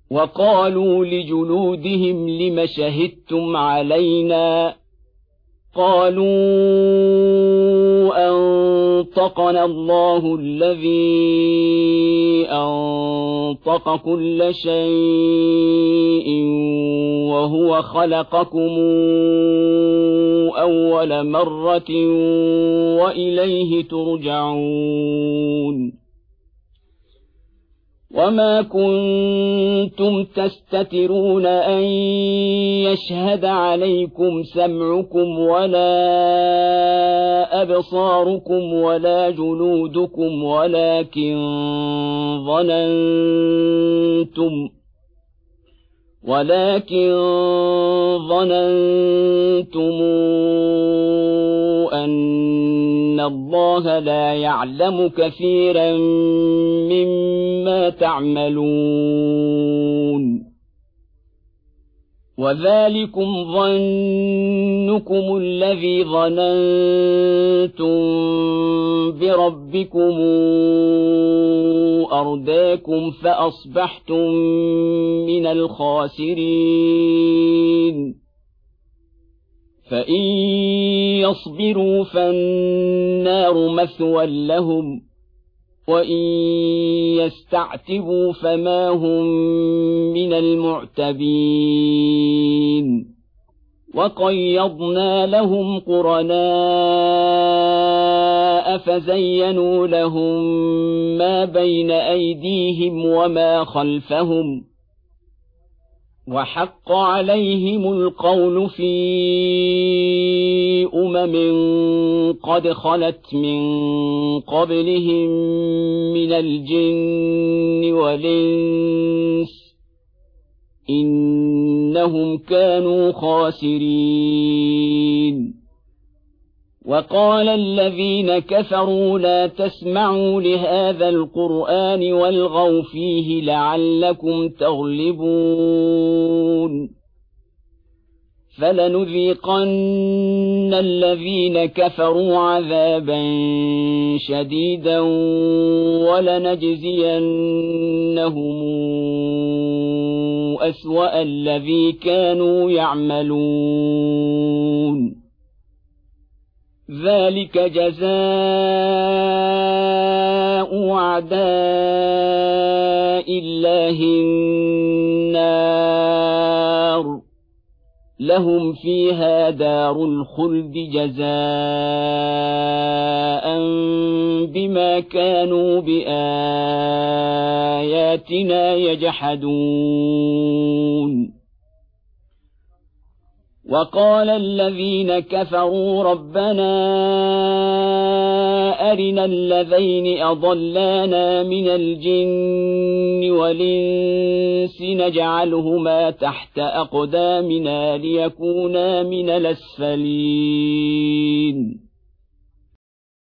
وقالوا لجلودهم لم شهدتم علينا قالوا أنطقنا الله الذي أنطق كل شيء وهو خلقكم أول مرة وإليه ترجعون وما كنتم تستترون أن يشهد عليكم سمعكم ولا أبصاركم ولا جلودكم ولكن ظننتم أن الله لا يعلم كثيرا مما تعملون وذلكم ظنكم الذي ظننتم بربكم أرداكم فأصبحتم من الخاسرين فإن يصبروا فالنار مثوى لهم وإن يستعتبوا فما هم من المعتبين وقيضنا لهم قرناء فزينوا لهم ما بين أيديهم وما خلفهم وحق عليهم القول في قد خلت من قبلهم من الجن والإنس إنهم كانوا خاسرين وقال الذين كفروا لا تسمعوا لهذا القرآن والغوا فيه لعلكم تغلبون فلنذيقن الذين كفروا عذابا شديدا ولنجزينهم أسوأ الذي كانوا يعملون ذلك جزاء أعداء الله النار لهم فيها دار الخلد جزاء بما كانوا بآياتنا يجحدون وقال الذين كفروا ربنا أرنا الذين أضلانا من الجن والإنس نجعلهما تحت أقدامنا ليكونا من الأسفلين